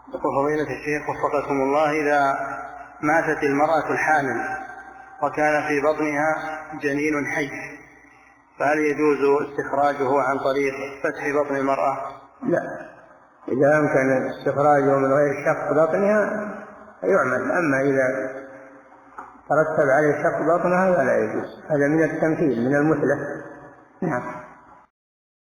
فضيلة الشيخ وفقكم الله، إذا ماتت المرأة الحامل وكان في بطنها جنين حي فهل يجوز استخراجه عن طريق فتح بطن المرأة؟ لا، إذا أمكن استخراجه من غير شق بطنها يعمل، أما إذا ترتب عليه شق بطنها فلا يجوز، هذا من التمثيل من المثلة. نعم.